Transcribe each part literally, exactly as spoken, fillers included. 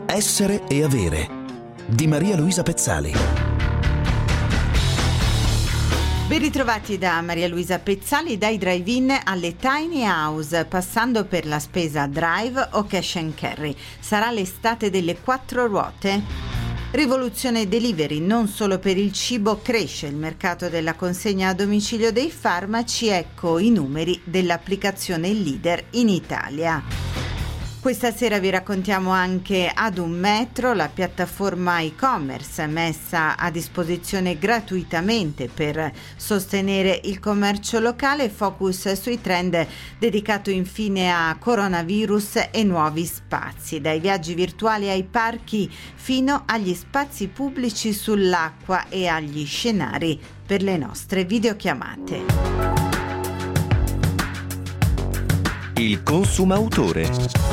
Essere e avere di Maria Luisa Pezzali. Ben ritrovati da Maria Luisa Pezzali, dai drive-in alle tiny house, passando per la spesa drive o cash and carry. Sarà l'estate delle quattro ruote? Rivoluzione delivery, non solo per il cibo, cresce il mercato della consegna a domicilio dei farmaci, ecco i numeri dell'applicazione leader in Italia. Questa sera vi raccontiamo anche Ad un metro, la piattaforma e-commerce messa a disposizione gratuitamente per sostenere il commercio locale, focus sui trend dedicato infine a coronavirus e nuovi spazi, dai viaggi virtuali ai parchi fino agli spazi pubblici sull'acqua e agli scenari per le nostre videochiamate. Il consumautore.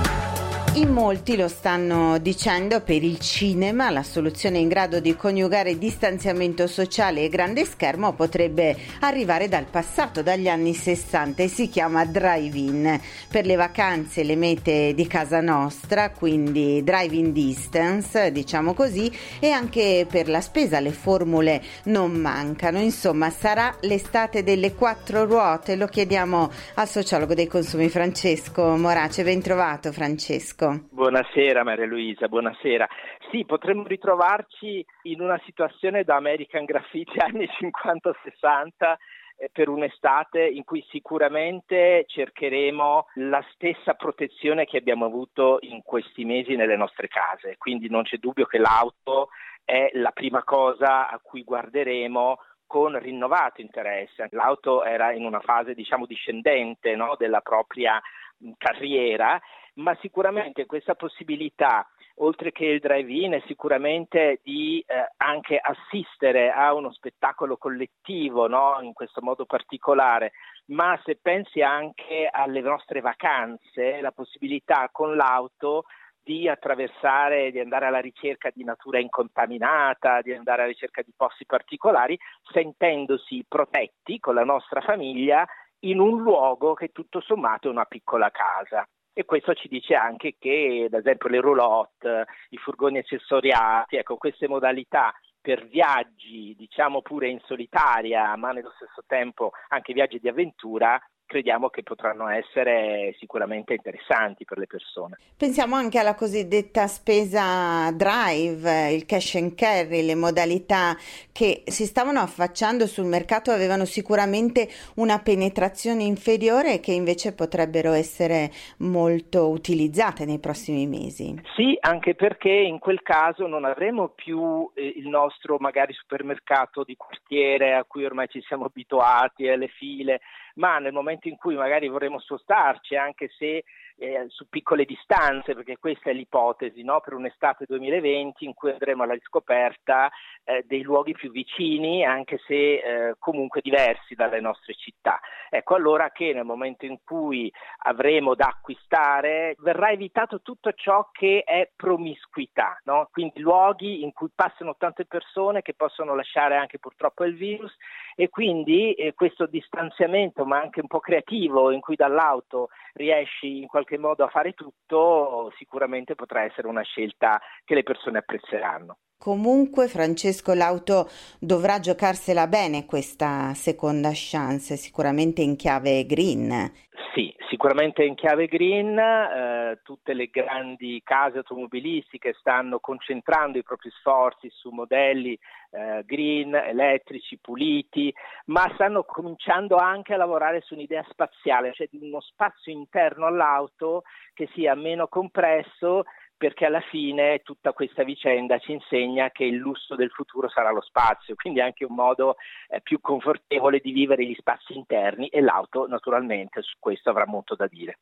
In molti lo stanno dicendo, per il cinema la soluzione in grado di coniugare distanziamento sociale e grande schermo potrebbe arrivare dal passato, dagli anni sessanta, e si chiama drive-in. Per le vacanze, le mete di casa nostra, quindi drive-in distance, diciamo così, e anche per la spesa le formule non mancano. Insomma, sarà l'estate delle quattro ruote? Lo chiediamo al sociologo dei consumi Francesco Morace. Ben trovato, Francesco. Buonasera Maria Luisa, buonasera. Sì, potremmo ritrovarci in una situazione da American Graffiti anni cinquanta sessanta eh, per un'estate in cui sicuramente cercheremo la stessa protezione che abbiamo avuto in questi mesi nelle nostre case. Quindi non c'è dubbio che l'auto è la prima cosa a cui guarderemo con rinnovato interesse. L'auto era in una fase, diciamo, discendente, no, della propria carriera, ma sicuramente questa possibilità, oltre che il drive-in, è sicuramente di eh, anche assistere a uno spettacolo collettivo, no? In questo modo particolare, ma se pensi anche alle nostre vacanze, la possibilità con l'auto di attraversare, di andare alla ricerca di natura incontaminata, di andare alla ricerca di posti particolari, sentendosi protetti con la nostra famiglia in un luogo che tutto sommato è una piccola casa. E questo ci dice anche che, ad esempio, le roulotte, i furgoni accessoriati, ecco, queste modalità per viaggi, diciamo pure in solitaria, ma nello stesso tempo anche viaggi di avventura, crediamo che potranno essere sicuramente interessanti per le persone. Pensiamo anche alla cosiddetta spesa drive, il cash and carry, le modalità che si stavano affacciando sul mercato avevano sicuramente una penetrazione inferiore, che invece potrebbero essere molto utilizzate nei prossimi mesi. Sì, anche perché in quel caso non avremo più eh, il nostro magari supermercato di quartiere a cui ormai ci siamo abituati, alle file, ma nel momento in cui magari vorremmo spostarci, anche se eh, su piccole distanze, perché questa è l'ipotesi, no? Per un'estate duemilaventi in cui andremo alla riscoperta eh, dei luoghi più vicini, anche se eh, comunque diversi dalle nostre città. Ecco allora che nel momento in cui avremo da acquistare verrà evitato tutto ciò che è promiscuità, no? Quindi luoghi in cui passano tante persone che possono lasciare anche purtroppo il virus, e quindi eh, questo distanziamento, ma anche un po' creativo, in cui dall'auto riesci in qualche modo a fare tutto, sicuramente potrà essere una scelta che le persone apprezzeranno. Comunque, Francesco, l'auto dovrà giocarsela bene questa seconda chance, sicuramente in chiave green. Sì, sicuramente in chiave green. Eh, tutte le grandi case automobilistiche stanno concentrando i propri sforzi su modelli eh, green, elettrici, puliti, ma stanno cominciando anche a lavorare su un'idea spaziale, cioè di uno spazio interno all'auto che sia meno compresso, perché alla fine tutta questa vicenda ci insegna che il lusso del futuro sarà lo spazio, quindi anche un modo eh, più confortevole di vivere gli spazi interni, e l'auto naturalmente su questo avrà molto da dire.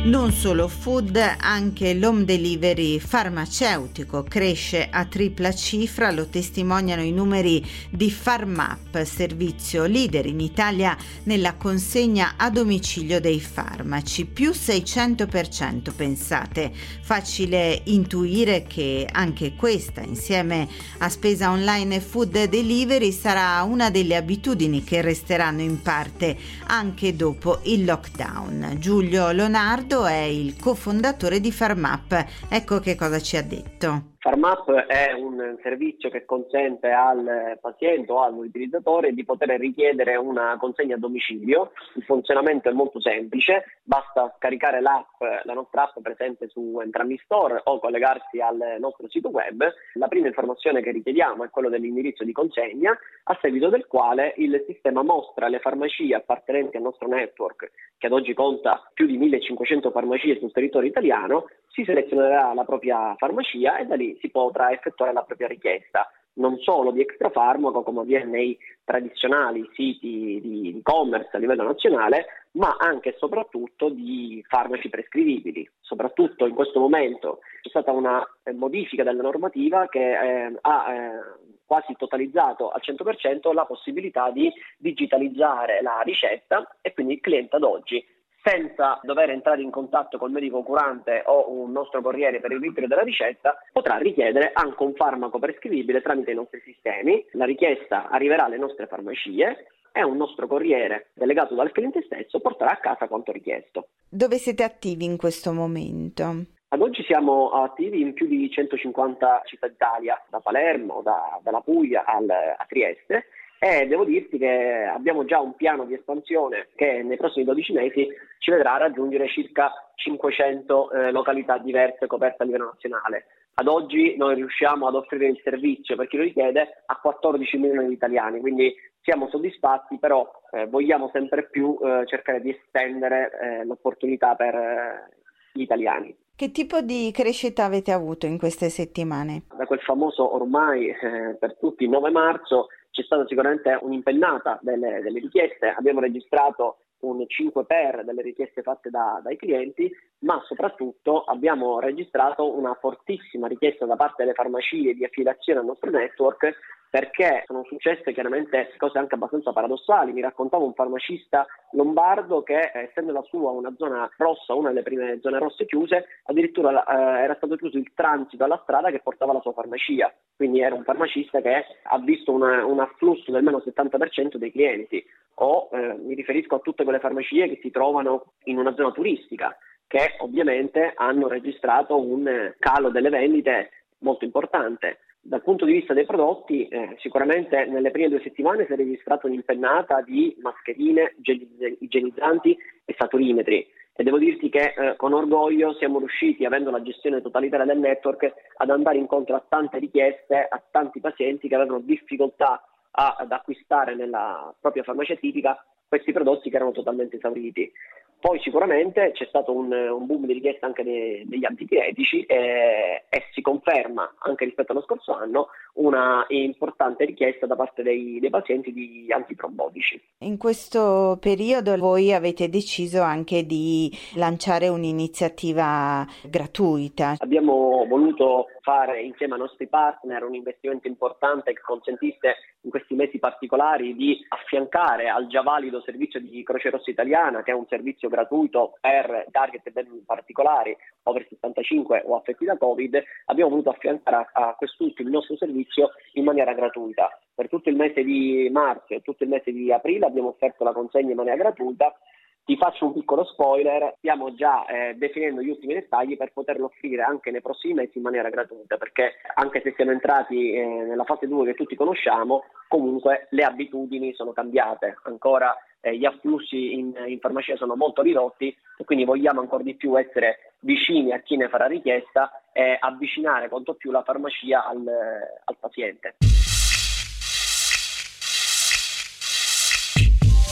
Non solo food, anche l'home delivery farmaceutico cresce a tripla cifra, lo testimoniano i numeri di PharmUp, servizio leader in Italia nella consegna a domicilio dei farmaci, più seicento per cento, pensate. Facile intuire che anche questa, insieme a spesa online e food delivery, sarà una delle abitudini che resteranno in parte anche dopo il lockdown. Giulio Lonardo è il cofondatore di PharmUp. Ecco che cosa ci ha detto. PharmUp è un servizio che consente al paziente o all'utilizzatore di poter richiedere una consegna a domicilio. Il funzionamento è molto semplice, basta scaricare l'app, la nostra app presente su entrambi i store o collegarsi al nostro sito web. La prima informazione che richiediamo è quello dell'indirizzo di consegna, a seguito del quale il sistema mostra le farmacie appartenenti al nostro network, che ad oggi conta più di millecinquecento farmacie sul territorio italiano. Si selezionerà la propria farmacia e da lì si potrà effettuare la propria richiesta, non solo di extrafarmaco come avviene nei tradizionali siti di e-commerce a livello nazionale, ma anche e soprattutto di farmaci prescrivibili. Soprattutto in questo momento c'è stata una modifica della normativa che eh, ha eh, quasi totalizzato al cento per cento la possibilità di digitalizzare la ricetta, e quindi il cliente ad oggi, senza dover entrare in contatto col medico curante o un nostro corriere per il ritiro della ricetta, potrà richiedere anche un farmaco prescrivibile tramite i nostri sistemi. La richiesta arriverà alle nostre farmacie e un nostro corriere delegato dal cliente stesso porterà a casa quanto richiesto. Dove siete attivi in questo momento? Ad oggi siamo attivi in più di centocinquanta città d'Italia, da Palermo, da, dalla Puglia al, a Trieste. E devo dirti che abbiamo già un piano di espansione che nei prossimi dodici mesi ci vedrà raggiungere circa cinquecento eh, località diverse coperte a livello nazionale. Ad oggi noi riusciamo ad offrire il servizio, per chi lo richiede, a quattordici milioni di italiani, quindi siamo soddisfatti, però eh, vogliamo sempre più eh, cercare di estendere eh, l'opportunità per eh, gli italiani. Che tipo di crescita avete avuto in queste settimane? Da quel famoso ormai eh, per tutti nove marzo c'è stata sicuramente un'impennata delle, delle richieste, abbiamo registrato un cinque per delle richieste fatte da, dai clienti, ma soprattutto abbiamo registrato una fortissima richiesta da parte delle farmacie di affiliazione al nostro network, perché sono successe chiaramente cose anche abbastanza paradossali. Mi raccontava un farmacista lombardo che, essendo la sua una zona rossa, una delle prime zone rosse chiuse, addirittura eh, era stato chiuso il transito alla strada che portava alla sua farmacia. Quindi era un farmacista che ha visto una, un afflusso del meno settanta per cento dei clienti. O eh, mi riferisco a tutte quelle farmacie che si trovano in una zona turistica, che ovviamente hanno registrato un calo delle vendite molto importante. Dal punto di vista dei prodotti, eh, sicuramente nelle prime due settimane si è registrata un'impennata di mascherine, igienizzanti e saturimetri, e devo dirti che eh, con orgoglio siamo riusciti, avendo la gestione totalitaria del network, ad andare incontro a tante richieste, a tanti pazienti che avevano difficoltà a, ad acquistare nella propria farmacia tipica questi prodotti che erano totalmente esauriti. Poi sicuramente c'è stato un, un boom di richiesta anche de, degli antipiretici e, e si conferma anche rispetto allo scorso anno una importante richiesta da parte dei, dei pazienti di antitrombotici. In questo periodo voi avete deciso anche di lanciare un'iniziativa gratuita. Abbiamo voluto fare insieme ai nostri partner un investimento importante che consentisse in questi mesi particolari di affiancare al già valido servizio di Croce Rossa Italiana, che è un servizio gratuito per target ben particolari, over sessantacinque o affetti da Covid. Abbiamo voluto affiancare a, a quest'ultimo il nostro servizio in maniera gratuita. Per tutto il mese di marzo e tutto il mese di aprile abbiamo offerto la consegna in maniera gratuita. Ti faccio un piccolo spoiler, stiamo già eh, definendo gli ultimi dettagli per poterlo offrire anche nei prossimi mesi in maniera gratuita, perché anche se siamo entrati eh, nella fase due che tutti conosciamo, comunque le abitudini sono cambiate, ancora eh, gli afflussi in, in farmacia sono molto ridotti e quindi vogliamo ancora di più essere vicini a chi ne farà richiesta e avvicinare quanto più la farmacia al, al paziente.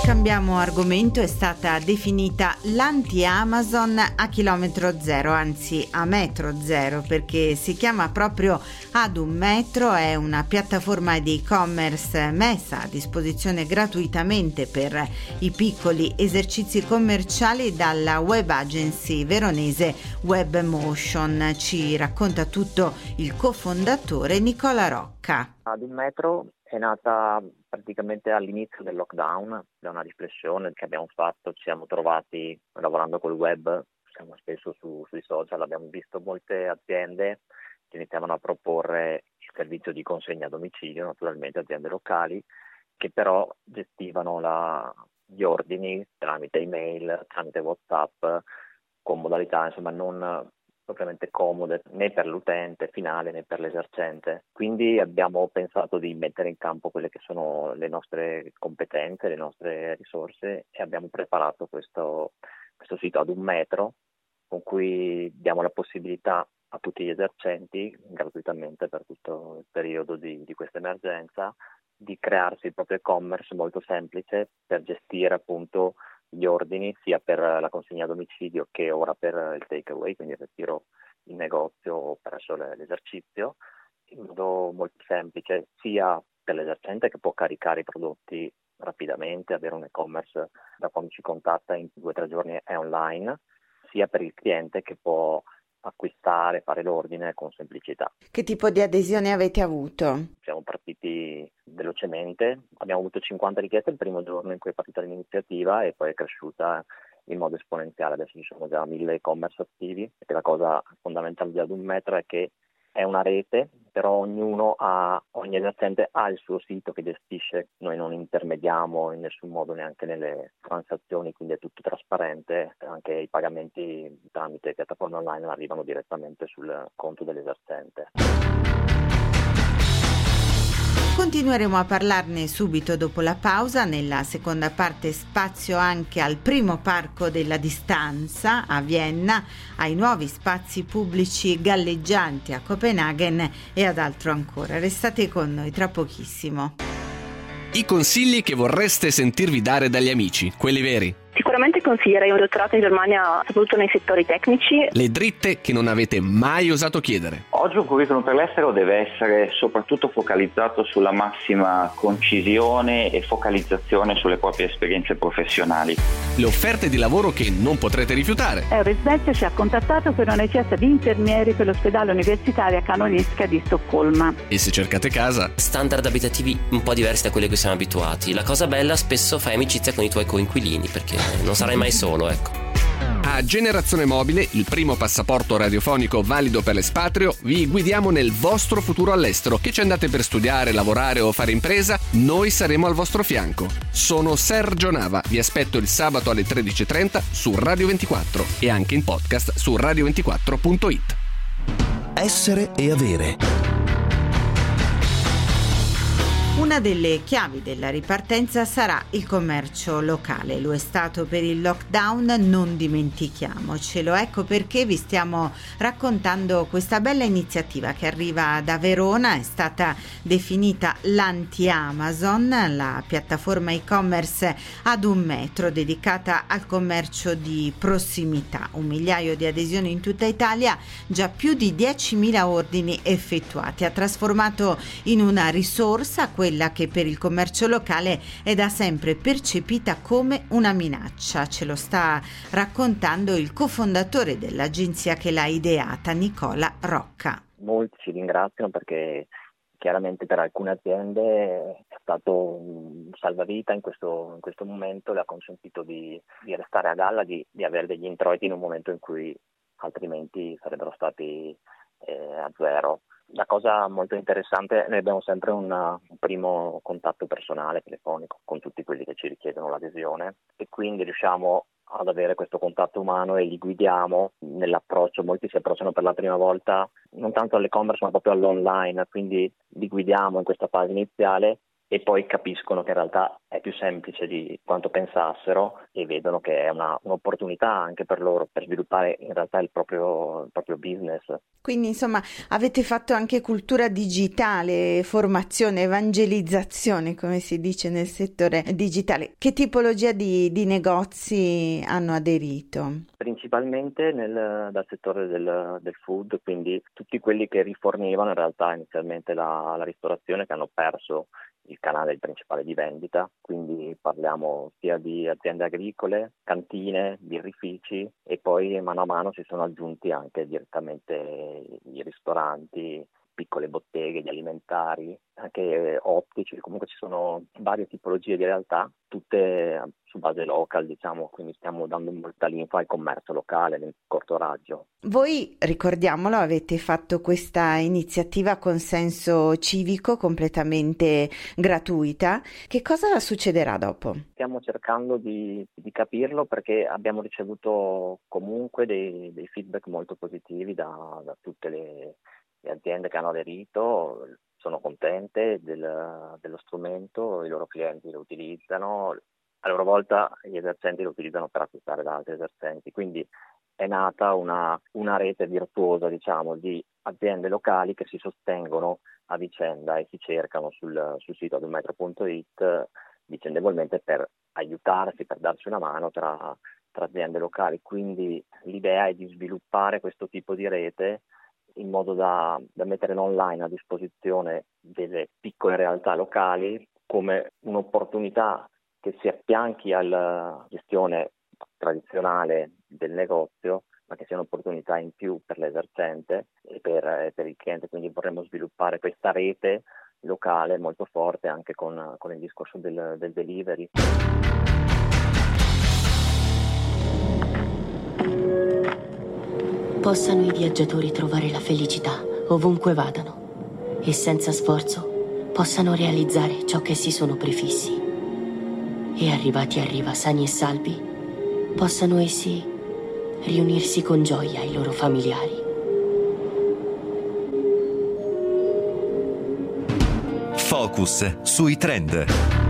Cambiamo argomento, è stata definita l'anti-Amazon a chilometro zero, anzi a metro zero, perché si chiama proprio Ad un metro, è una piattaforma di e-commerce messa a disposizione gratuitamente per i piccoli esercizi commerciali dalla web agency veronese Webmotion. Ci racconta tutto il cofondatore Nicola Rocca. Ad un metro è nata praticamente all'inizio del lockdown, da una riflessione che abbiamo fatto. Ci siamo trovati lavorando col web, siamo spesso su, sui social, abbiamo visto molte aziende che iniziavano a proporre il servizio di consegna a domicilio, naturalmente aziende locali, che però gestivano la, gli ordini tramite email, tramite WhatsApp, con modalità insomma non propriamente comode né per l'utente finale né per l'esercente. Quindi abbiamo pensato di mettere in campo quelle che sono le nostre competenze, le nostre risorse, e abbiamo preparato questo, questo sito ad un metro, con cui diamo la possibilità a tutti gli esercenti, gratuitamente per tutto il periodo di, di questa emergenza, di crearsi il proprio e-commerce molto semplice per gestire appunto gli ordini sia per la consegna a domicilio che ora per il take away, quindi il ritiro in negozio o presso l'esercizio, in modo molto semplice sia per l'esercente che può caricare i prodotti rapidamente, avere un e-commerce da quando ci contatta in due o tre giorni è online, sia per il cliente che può acquistare, fare l'ordine con semplicità. Che tipo di adesione avete avuto? Siamo partiti velocemente, abbiamo avuto cinquanta richieste il primo giorno in cui è partita l'iniziativa e poi è cresciuta in modo esponenziale. Adesso ci sono già mille e-commerce attivi, e la cosa fondamentale di Ad un metro è che è una rete, però ognuno ha, ogni esercente ha il suo sito che gestisce, noi non intermediamo in nessun modo neanche nelle transazioni, quindi è tutto trasparente, anche i pagamenti tramite piattaforme online arrivano direttamente sul conto dell'esercente. Continueremo a parlarne subito dopo la pausa. Nella seconda parte spazio anche al primo parco della distanza a Vienna, ai nuovi spazi pubblici galleggianti a Copenaghen e ad altro ancora. Restate con noi tra pochissimo. I consigli che vorreste sentirvi dare dagli amici, quelli veri. Sicuramente consiglierei un dottorato in Germania, soprattutto nei settori tecnici. Le dritte che non avete mai osato chiedere. Oggi un curriculum per l'estero deve essere soprattutto focalizzato sulla massima concisione e focalizzazione sulle proprie esperienze professionali. Le offerte di lavoro che non potrete rifiutare. Eurisvezia ci ha contattato per una richiesta di infermieri per l'ospedale universitaria Karolinska di Stoccolma. E se cercate casa? Standard abitativi un po' diversi da quelli a cui siamo abituati. La cosa bella, spesso fai amicizia con i tuoi coinquilini, perché non sarai mai solo, ecco. A Generazione Mobile, il primo passaporto radiofonico valido per l'espatrio, vi guidiamo nel vostro futuro all'estero. Che ci andate per studiare, lavorare o fare impresa, noi saremo al vostro fianco. Sono Sergio Nava, vi aspetto il sabato alle tredici e trenta su Radio ventiquattro e anche in podcast su radio ventiquattro punto it. Essere e avere. Una delle chiavi della ripartenza sarà il commercio locale. Lo è stato per il lockdown, non dimentichiamocelo. Ecco perché vi stiamo raccontando questa bella iniziativa che arriva da Verona. È stata definita l'anti-Amazon, la piattaforma e-commerce ad un metro dedicata al commercio di prossimità. Un migliaio di adesioni in tutta Italia, già più di diecimila ordini effettuati. Ha trasformato in una risorsa quella che per il commercio locale è da sempre percepita come una minaccia. Ce lo sta raccontando il cofondatore dell'agenzia che l'ha ideata, Nicola Rocca. Molti ci ringraziano perché chiaramente per alcune aziende è stato un salvavita in questo, in questo momento, le ha consentito di, di restare a galla, di, di avere degli introiti in un momento in cui altrimenti sarebbero stati eh, a zero. La cosa molto interessante, noi abbiamo sempre una, un primo contatto personale, telefonico, con tutti quelli che ci richiedono l'adesione, e quindi riusciamo ad avere questo contatto umano e li guidiamo nell'approccio. Molti si approcciano per la prima volta non tanto all'e-commerce ma proprio all'online, quindi li guidiamo in questa fase iniziale e poi capiscono che in realtà è più semplice di quanto pensassero e vedono che è una, un'opportunità anche per loro per sviluppare in realtà il proprio, il proprio business. Quindi insomma avete fatto anche cultura digitale, formazione, evangelizzazione come si dice nel settore digitale. Che tipologia di, di negozi hanno aderito? Principalmente nel, dal settore del, del food, quindi tutti quelli che rifornivano in realtà inizialmente la, la ristorazione, che hanno perso il canale principale di vendita, quindi parliamo sia di aziende agricole, cantine, birrifici e poi mano a mano si sono aggiunti anche direttamente i ristoranti, piccole botteghe di alimentari, anche ottici, comunque ci sono varie tipologie di realtà, tutte su base local, diciamo, quindi stiamo dando molta linfa al commercio locale nel corto raggio. Voi, ricordiamolo, avete fatto questa iniziativa con senso civico completamente gratuita. Che cosa succederà dopo? Stiamo cercando di, di capirlo perché abbiamo ricevuto comunque dei, dei feedback molto positivi da, da tutte le Le aziende che hanno aderito, sono contente del, dello strumento, i loro clienti lo utilizzano, a loro volta gli esercenti lo utilizzano per acquistare da altri esercenti, quindi è nata una, una rete virtuosa, diciamo, di aziende locali che si sostengono a vicenda e si cercano sul, sul sito adumetro punto it vicendevolmente per aiutarsi, per darsi una mano tra, tra aziende locali. Quindi l'idea è di sviluppare questo tipo di rete in modo da, da mettere online a disposizione delle piccole realtà locali come un'opportunità che si affianchi alla gestione tradizionale del negozio, ma che sia un'opportunità in più per l'esercente e per, per il cliente. Quindi vorremmo sviluppare questa rete locale molto forte anche con, con il discorso del, del delivery. Possano i viaggiatori trovare la felicità ovunque vadano e senza sforzo possano realizzare ciò che si sono prefissi e arrivati a riva sani e salvi possano essi riunirsi con gioia ai loro familiari. Focus sui trend.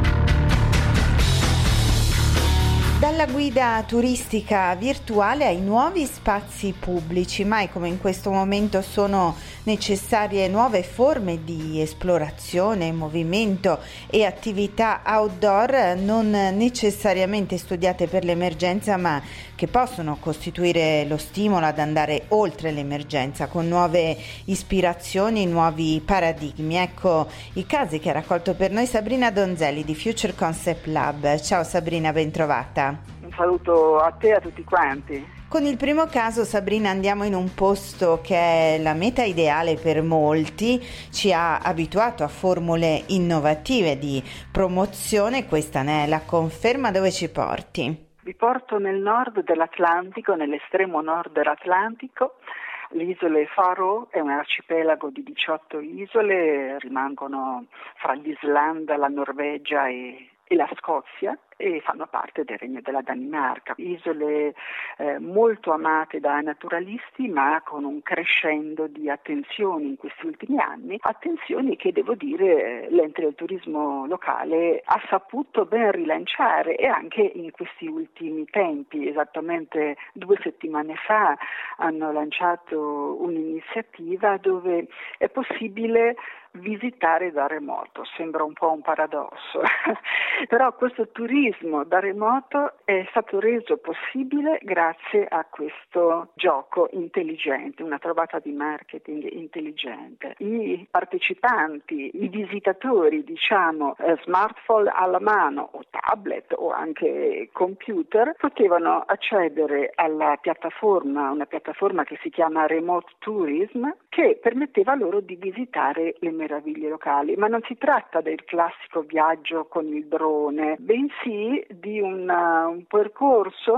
Dalla guida turistica virtuale ai nuovi spazi pubblici, mai come in questo momento sono necessarie nuove forme di esplorazione, movimento e attività outdoor non necessariamente studiate per l'emergenza, ma che possono costituire lo stimolo ad andare oltre l'emergenza con nuove ispirazioni, nuovi paradigmi. Ecco i casi che ha raccolto per noi Sabrina Donzelli di Future Concept Lab. Ciao Sabrina, ben trovata. Un saluto a te e a tutti quanti. Con il primo caso, Sabrina, andiamo in un posto che è la meta ideale per molti, ci ha abituato a formule innovative di promozione, questa ne è la conferma. Dove ci porti? Vi porto nel nord dell'Atlantico, nell'estremo nord dell'Atlantico. Le isole Faroe è un arcipelago di diciotto isole, rimangono fra l'Islanda, la Norvegia e, e la Scozia e fanno parte del regno della Danimarca. Isole eh, molto amate dai naturalisti, ma con un crescendo di attenzioni in questi ultimi anni, attenzioni che devo dire l'ente del turismo locale ha saputo ben rilanciare e anche in questi ultimi tempi, esattamente due settimane fa, hanno lanciato un'iniziativa dove è possibile visitare da remoto. Sembra un po' un paradosso, però questo turismo da remoto è stato reso possibile grazie a questo gioco intelligente, una trovata di marketing intelligente. I partecipanti, i visitatori, diciamo, eh, smartphone alla mano o tablet o anche computer, potevano accedere alla piattaforma, una piattaforma che si chiama Remote Tourism, che permetteva loro di visitare le meraviglie locali. Ma non si tratta del classico viaggio con il drone, bensì di una, un percorso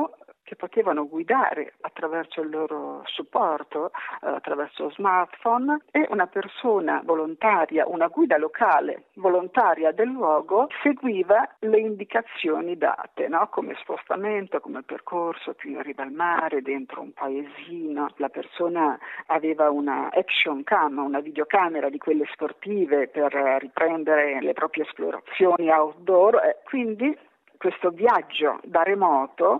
che potevano guidare attraverso il loro supporto, eh, attraverso smartphone, e una persona volontaria, una guida locale volontaria del luogo, seguiva le indicazioni date, no? Come spostamento, come percorso più in riva al mare, dentro un paesino. La persona aveva una action cam, una videocamera di quelle sportive per riprendere le proprie esplorazioni outdoor, e quindi questo viaggio da remoto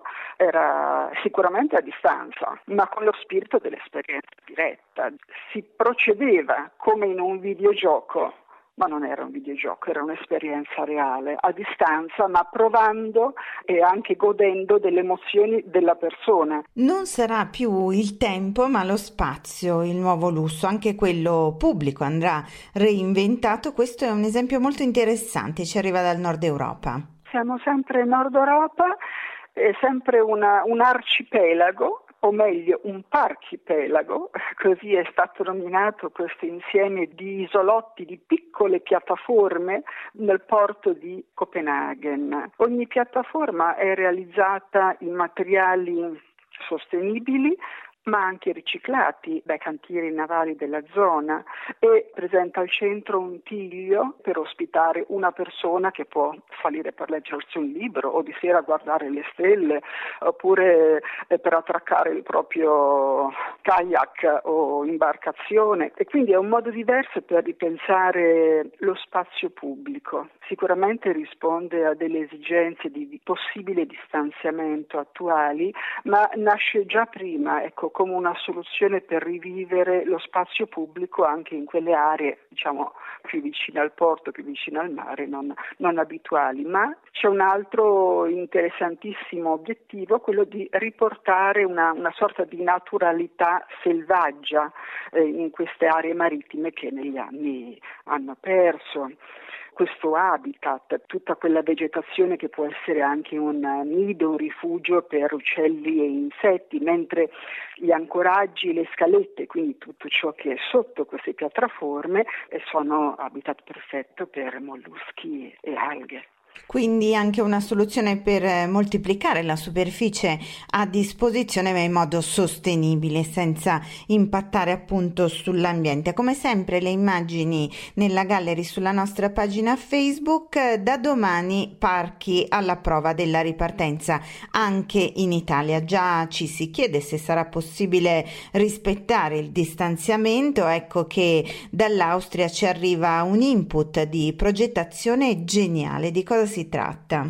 era sicuramente a distanza, ma con lo spirito dell'esperienza diretta. Si procedeva come in un videogioco, ma non era un videogioco, era un'esperienza reale, a distanza, ma provando e anche godendo delle emozioni della persona. Non sarà più il tempo, ma lo spazio, il nuovo lusso, anche quello pubblico andrà reinventato. Questo è un esempio molto interessante, ci arriva dal Nord Europa. Siamo sempre in Nord Europa, è sempre una, un arcipelago, o meglio un parchipelago, così è stato nominato questo insieme di isolotti, di piccole piattaforme nel porto di Copenaghen. Ogni piattaforma è realizzata in materiali sostenibili, ma anche riciclati dai cantieri navali della zona, e presenta al centro un tiglio per ospitare una persona che può salire per leggersi un libro o di sera guardare le stelle, oppure per attraccare il proprio kayak o imbarcazione. E quindi è un modo diverso per ripensare lo spazio pubblico. Sicuramente risponde a delle esigenze di possibile distanziamento attuali, ma nasce già prima, ecco, come una soluzione per rivivere lo spazio pubblico anche in quelle aree, diciamo, più vicine al porto, più vicine al mare, non, non abituali. Ma c'è un altro interessantissimo obiettivo, quello di riportare una, una sorta di naturalità selvaggia eh, in queste aree marittime che negli anni hanno perso questo habitat, tutta quella vegetazione che può essere anche un nido, un rifugio per uccelli e insetti, mentre gli ancoraggi, le scalette, quindi tutto ciò che è sotto queste piattaforme, sono habitat perfetto per molluschi e alghe. Quindi anche una soluzione per moltiplicare la superficie a disposizione, ma in modo sostenibile, senza impattare appunto sull'ambiente. Come sempre le immagini nella gallery sulla nostra pagina Facebook. Da domani parchi alla prova della ripartenza anche in Italia. Già ci si chiede se sarà possibile rispettare il distanziamento. Ecco che dall'Austria ci arriva un input di progettazione geniale. Di cosa si tratta?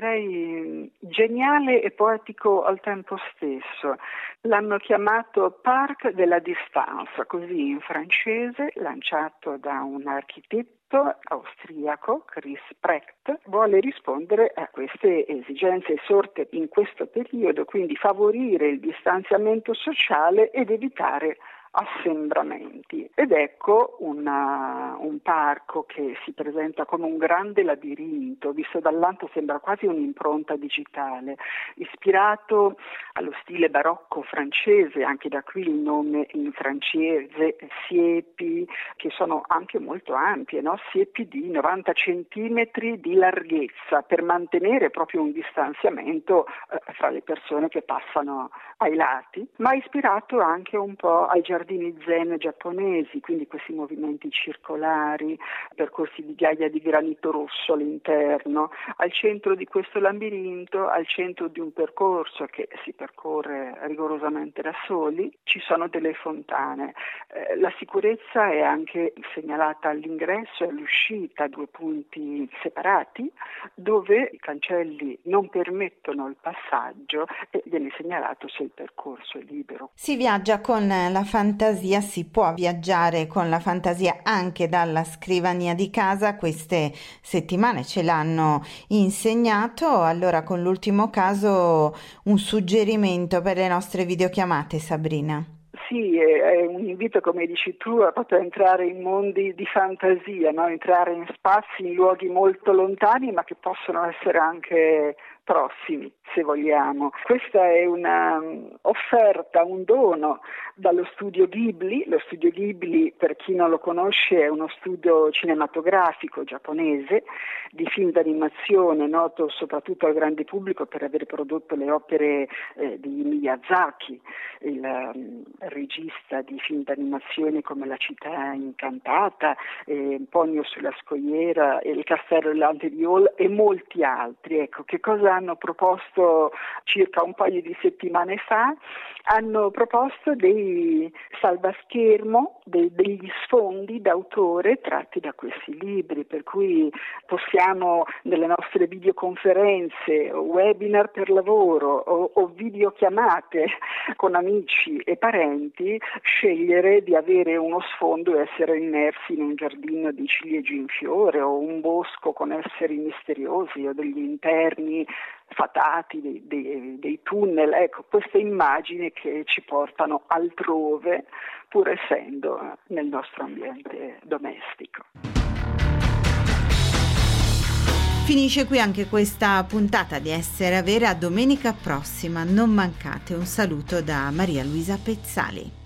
Direi geniale e poetico al tempo stesso. L'hanno chiamato Parc de la Distance, così in francese, lanciato da un architetto austriaco, Chris Precht. Vuole rispondere a queste esigenze sorte in questo periodo, quindi favorire il distanziamento sociale ed evitare assembramenti. Ed ecco una, un parco che si presenta come un grande labirinto, visto dall'alto sembra quasi un'impronta digitale, ispirato allo stile barocco francese, anche da qui il nome in francese, siepi, che sono anche molto ampie, no? Siepi di novanta centimetri di larghezza, per mantenere proprio un distanziamento eh, fra le persone che passano ai lati, ma ispirato anche un po' ai giardini zen giapponesi, quindi questi movimenti circolari, percorsi di ghiaia di granito rosso all'interno. Al centro di questo labirinto, al centro di un percorso che si percorre rigorosamente da soli, ci sono delle fontane. Eh, la sicurezza è anche segnalata all'ingresso e all'uscita, due punti separati, dove i cancelli non permettono il passaggio e viene segnalato se il percorso è libero. Si viaggia con la fantasia, si può viaggiare con la fantasia anche dalla scrivania di casa. Queste settimane ce l'hanno insegnato. Allora, con l'ultimo caso, un suggerimento per le nostre videochiamate, Sabrina? Sì, è un invito, come dici tu, a proprio entrare in mondi di fantasia, no? Entrare in spazi, in luoghi molto lontani, ma che possono essere anche prossimi, se vogliamo. Questa è una offerta, un dono dallo studio Ghibli. Lo studio Ghibli, per chi non lo conosce, è uno studio cinematografico giapponese di film d'animazione, noto soprattutto al grande pubblico per aver prodotto le opere eh, di Miyazaki, il um, regista di film d'animazione come La città incantata, eh, Ponyo sulla scogliera, Il castello delante di Hall e molti altri. Ecco, che cosa hanno proposto circa un paio di settimane fa? Hanno proposto dei salvaschermo, dei, degli sfondi d'autore tratti da questi libri, per cui possiamo nelle nostre videoconferenze o webinar per lavoro o, o videochiamate con amici e parenti scegliere di avere uno sfondo e essere immersi in un giardino di ciliegi in fiore o un bosco con esseri misteriosi o degli interni fatati, dei, dei, dei tunnel. Ecco, queste immagini che ci portano altrove pur essendo nel nostro ambiente domestico. Finisce qui anche questa puntata di Essere Avere. A domenica prossima, non mancate. Un saluto da Maria Luisa Pezzali.